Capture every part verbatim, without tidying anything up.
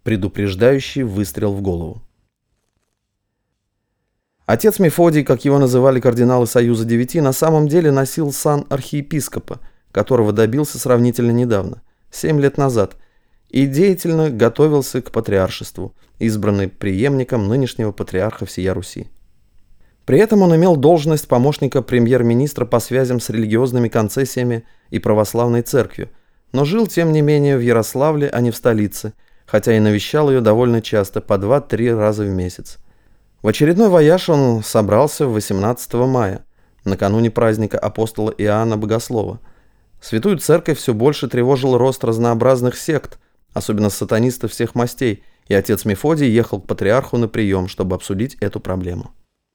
Предупреждающий выстрел в голову. Отец Мефодий, как его называли кардиналы Союза Девяти, на самом деле носил сан архиепископа, которого добился сравнительно недавно, семь лет назад, и деятельно готовился к патриаршеству, избранный преемником нынешнего патриарха всея Руси. При этом он имел должность помощника премьер-министра по связям с религиозными концессиями и православной церковью, но жил, тем не менее, в Ярославле, а не в столице, хотя и навещал ее довольно часто, по два-три раза в месяц. В очередной вояж он собрался восемнадцатого мая, накануне праздника апостола Иоанна Богослова. Святую Церковь все больше тревожил рост разнообразных сект, особенно сатанистов всех мастей, и отец Мефодий ехал к патриарху на прием, чтобы обсудить эту проблему.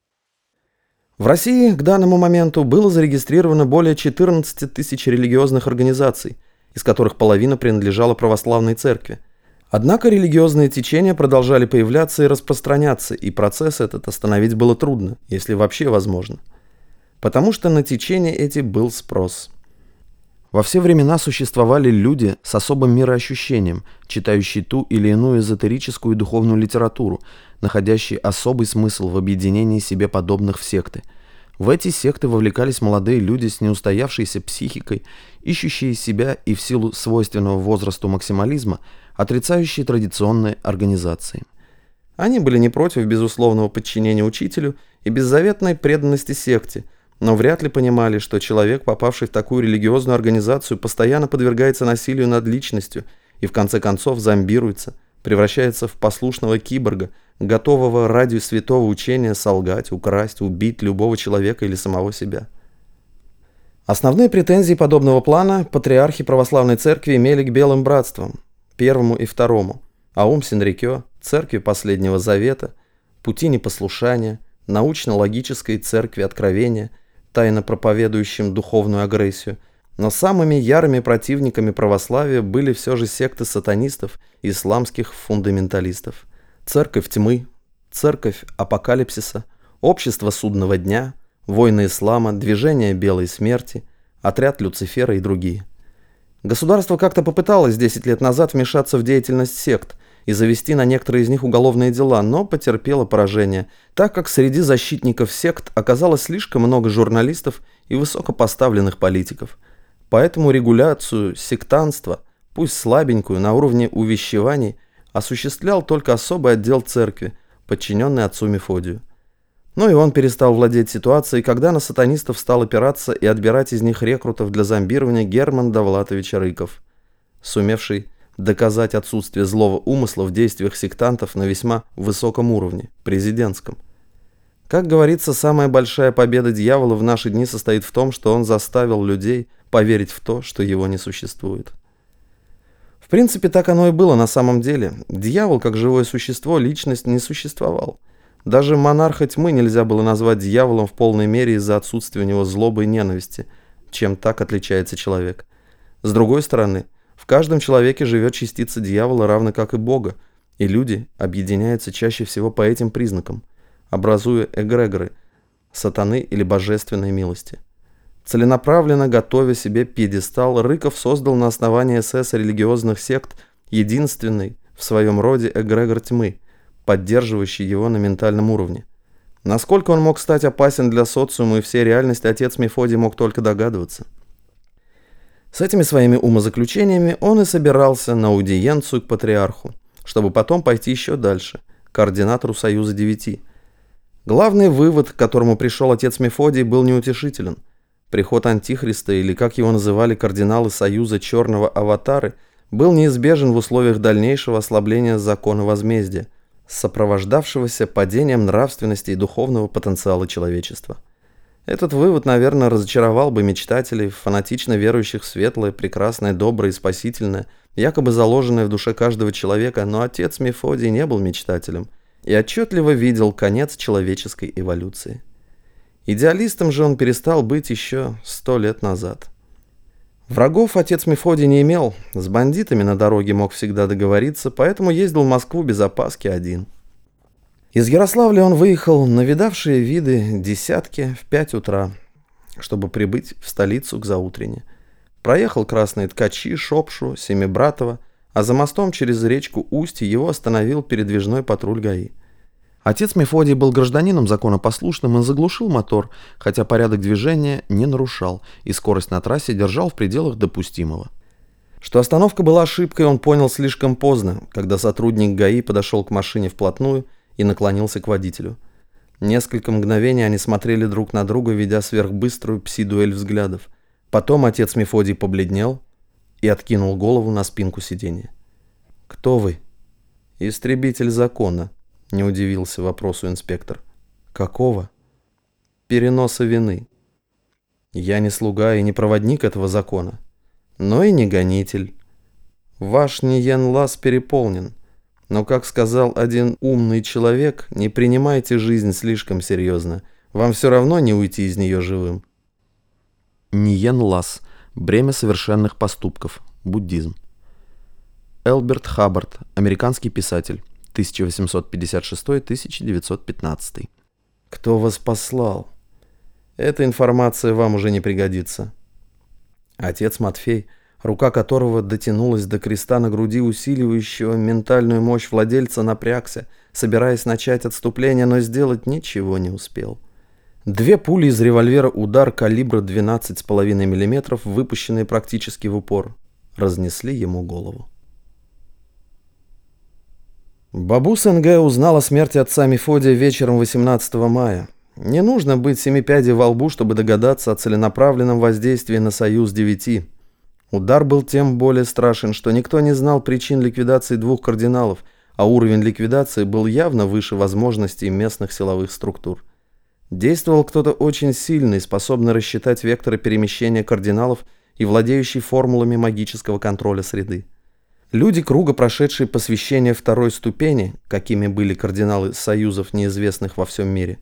В России к данному моменту было зарегистрировано более четырнадцати тысяч религиозных организаций, из которых половина принадлежала православной церкви. Однако религиозные течения продолжали появляться и распространяться, и процесс этот остановить было трудно, если вообще возможно. Потому что на течения эти был спрос. Во все времена существовали люди с особым мироощущением, читающие ту или иную эзотерическую и духовную литературу, находящие особый смысл в объединении себе подобных в секты. В эти секты вовлекались молодые люди с неустоявшейся психикой, ищущие себя и в силу свойственного возрасту максимализма, отрицающие традиционные организации. Они были не против безусловного подчинения учителю и беззаветной преданности секте, но вряд ли понимали, что человек, попавший в такую религиозную организацию, постоянно подвергается насилию над личностью и в конце концов зомбируется, превращается в послушного киборга, готового ради святого учения солгать, украсть, убить любого человека или самого себя. Основные претензии подобного плана патриархи православной церкви имели к белым братствам, первому и второму, Аум Синрикё, церкви Последнего Завета, пути непослушания, научно-логической церкви Откровения, тайно проповедующим духовную агрессию, но самыми ярыми противниками православия были все же секты сатанистов и исламских фундаменталистов. Церковь тьмы, церковь апокалипсиса, общество судного дня, войны ислама, движение белой смерти, отряд Люцифера и другие. Государство как-то попыталось десять лет назад вмешаться в деятельность сект и завести на некоторые из них уголовные дела, но потерпело поражение, так как среди защитников сект оказалось слишком много журналистов и высокопоставленных политиков. Поэтому регуляцию сектантства, пусть слабенькую, на уровне увещеваний, осуществлял только особый отдел церкви, подчиненный отцу Мефодию. Но и он перестал владеть ситуацией, когда на сатанистов стал опираться и отбирать из них рекрутов для зомбирования Герман Довлатович Рыков, сумевший доказать отсутствие злого умысла в действиях сектантов на весьма высоком уровне, президентском. Как говорится, самая большая победа дьявола в наши дни состоит в том, что он заставил людей поверить в то, что его не существует. В принципе, так оно и было на самом деле. Дьявол, как живое существо, личность не существовал. Даже монарха тьмы нельзя было назвать дьяволом в полной мере из-за отсутствия у него злобы и ненависти, чем так отличается человек. С другой стороны, в каждом человеке живет частица дьявола, равно как и Бога, и люди объединяются чаще всего по этим признакам, образуя эгрегоры сатаны или божественной милости. Целенаправленно готовя себе пьедестал, Рыков создал на основании эс-эс религиозных сект единственный в своем роде эгрегор тьмы, поддерживающий его на ментальном уровне. Насколько он мог стать опасен для социума и всей реальности, отец Мефодий мог только догадываться. С этими своими умозаключениями он и собирался на аудиенцию к патриарху, чтобы потом пойти еще дальше, к координатору Союза Девяти. Главный вывод, к которому пришел отец Мефодий, был неутешителен. Приход Антихриста, или как его называли кардиналы Союза Черного Аватары, был неизбежен в условиях дальнейшего ослабления закона возмездия, сопровождавшегося падением нравственности и духовного потенциала человечества. Этот вывод, наверное, разочаровал бы мечтателей, фанатично верующих в светлое, прекрасное, доброе и спасительное, якобы заложенное в душе каждого человека, но отец Мефодий не был мечтателем и отчетливо видел конец человеческой эволюции. Идеалистом же он перестал быть еще сто лет назад. Врагов отец Мефодий не имел, с бандитами на дороге мог всегда договориться, поэтому ездил в Москву без опаски один. Из Ярославля он выехал на видавшие виды десятки в пять утра, чтобы прибыть в столицу к заутрене. Проехал Красные Ткачи, Шопшу, Семибратово, а за мостом через речку Устье его остановил передвижной патруль ГАИ. Отец Мефодий был гражданином законопослушным и заглушил мотор, хотя порядок движения не нарушал и скорость на трассе держал в пределах допустимого. Что остановка была ошибкой, он понял слишком поздно, когда сотрудник ГАИ подошел к машине вплотную и наклонился к водителю. Несколько мгновений они смотрели друг на друга, ведя сверхбыструю пси-дуэль взглядов. Потом отец Мефодий побледнел и откинул голову на спинку сиденья. «Кто вы?» «Истребитель закона», — не удивился вопросу инспектор. «Какого?» «Переноса вины. Я не слуга и не проводник этого закона, но и не гонитель. Ваш Ниен-Лас переполнен, но, как сказал один умный человек, не принимайте жизнь слишком серьезно, вам все равно не уйти из нее живым». Ниен-Лас. Бремя совершенных поступков. Буддизм. Элберт Хаббард. Американский писатель. тысяча восемьсот пятьдесят шестой — тысяча девятьсот пятнадцатый. «Кто вас послал? Эта информация вам уже не пригодится». Отец Матфей, рука которого дотянулась до креста на груди, усиливающего ментальную мощь владельца, напрягся, собираясь начать отступление, но сделать ничего не успел. Две пули из револьвера «Удар» калибра двенадцать с половиной миллиметров, выпущенные практически в упор, разнесли ему голову. Бабу Сенге узнал о смерти отца Мефодия вечером восемнадцатого мая. Не нужно быть семипядей во лбу, чтобы догадаться о целенаправленном воздействии на Союз девяти. Удар был тем более страшен, что никто не знал причин ликвидации двух кардиналов, а уровень ликвидации был явно выше возможностей местных силовых структур. Действовал кто-то очень сильный, способный рассчитать векторы перемещения кардиналов и владеющий формулами магического контроля среды. Люди круга, прошедшие посвящение второй ступени, какими были кардиналы союзов, неизвестных во всем мире,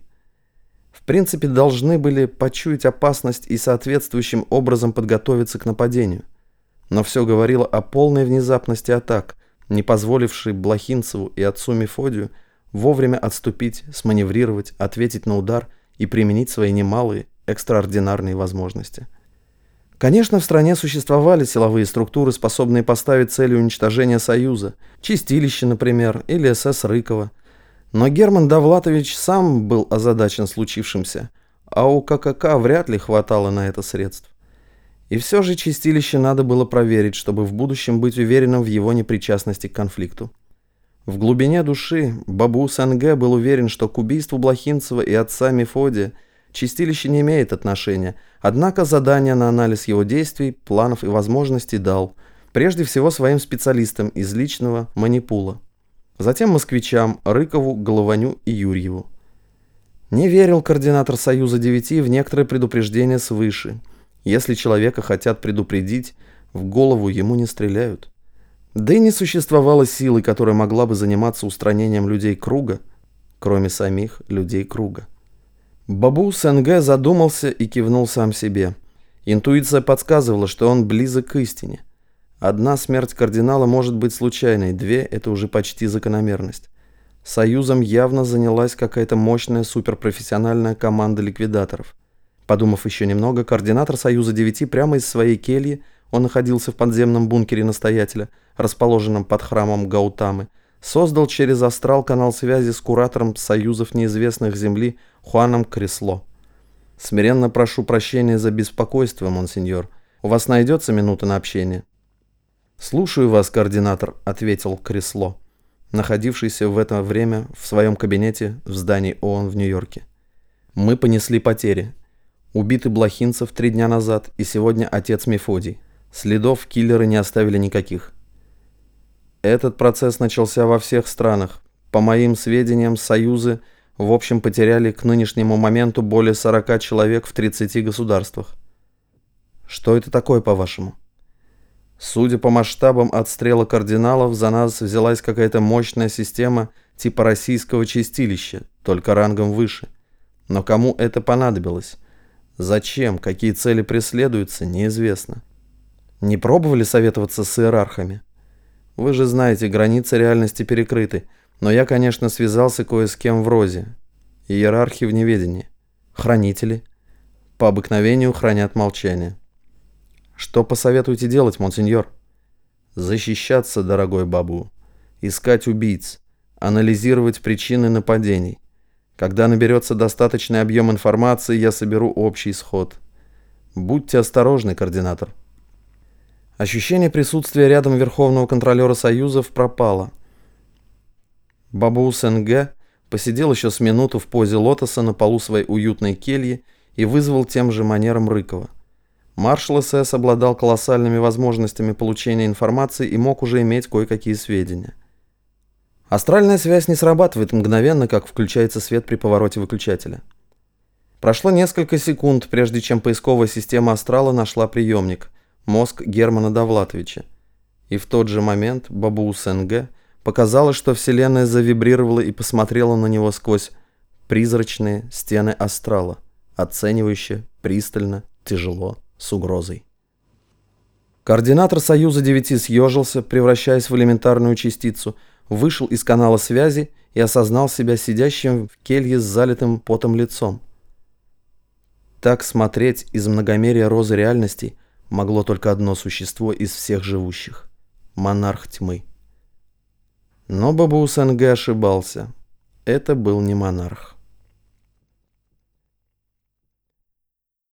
в принципе должны были почуять опасность и соответствующим образом подготовиться к нападению. Но все говорило о полной внезапности атак, не позволившей Блохинцеву и отцу Мефодию вовремя отступить, сманеврировать, ответить на удар и применить свои немалые, экстраординарные возможности. Конечно, в стране существовали силовые структуры, способные поставить целью уничтожения Союза, Чистилище, например, или СС Рыкова. Но Герман Довлатович сам был озадачен случившимся, а у ККК вряд ли хватало на это средств. И все же Чистилище надо было проверить, чтобы в будущем быть уверенным в его непричастности к конфликту. В глубине души Бабу Сенге был уверен, что к убийству Блохинцева и отца Мефодия Чистилище не имеет отношения, однако задание на анализ его действий, планов и возможностей дал, прежде всего своим специалистам из личного манипула, затем москвичам Рыкову, Голованю и Юрьеву. Не верил координатор Союза девяти в некоторые предупреждения свыше. Если человека хотят предупредить, в голову ему не стреляют. Да и не существовало силы, которая могла бы заниматься устранением людей круга, кроме самих людей круга. Бабу Сенге задумался и кивнул сам себе. Интуиция подсказывала, что он близок к истине. Одна смерть кардинала может быть случайной, две – это уже почти закономерность. Союзом явно занялась какая-то мощная суперпрофессиональная команда ликвидаторов. Подумав еще немного, координатор Союза девяти прямо из своей кельи, он находился в подземном бункере настоятеля, расположенном под храмом Гаутамы, создал через астрал канал связи с куратором Союзов неизвестных Земли Хуаном Кресло. «Смиренно прошу прощения за беспокойство, монсеньор. У вас найдется минута на общение?» «Слушаю вас, координатор», — ответил Кресло, находившийся в это время в своем кабинете в здании ООН в Нью-Йорке. «Мы понесли потери. Убиты Блохинцев три дня назад и сегодня отец Мефодий. Следов киллеры не оставили никаких. Этот процесс начался во всех странах. По моим сведениям, союзы в общем потеряли к нынешнему моменту более сорока человек в тридцати государствах. Что это такое, по-вашему? Судя по масштабам отстрела кардиналов, за нас взялась какая-то мощная система типа российского чистилища, только рангом выше. Но кому это понадобилось? Зачем? Какие цели преследуются? Неизвестно. Не пробовали советоваться с иерархами? Вы же знаете, границы реальности перекрыты, но я, конечно, связался кое с кем в Розе. Иерархи в неведении. Хранители. По обыкновению хранят молчание. Что посоветуете делать, монсеньор? Защищаться, дорогой Бабу. Искать убийц. Анализировать причины нападений. Когда наберется достаточный объем информации, я соберу общий сход. Будьте осторожны, координатор. Ощущение присутствия рядом Верховного контролера Союзов пропало. Бабу Сенге посидел еще с минуту в позе лотоса на полу своей уютной кельи и вызвал тем же манером Рыкова. Маршал СС обладал колоссальными возможностями получения информации и мог уже иметь кое-какие сведения. Астральная связь не срабатывает мгновенно, как включается свет при повороте выключателя. Прошло несколько секунд, прежде чем поисковая система Астрала нашла приемник, мозг Германа Довлатовича. И в тот же момент Бабу Сенге показалось, что Вселенная завибрировала и посмотрела на него сквозь призрачные стены Астрала, оценивающе, пристально, тяжело, с угрозой. Координатор Союза девяти съежился, превращаясь в элементарную частицу, вышел из канала связи и осознал себя сидящим в келье с залитым потом лицом. Так смотреть из многомерия розы реальностей могло только одно существо из всех живущих — монарх тьмы. Но Бабу Сенге ошибался. Это был не монарх.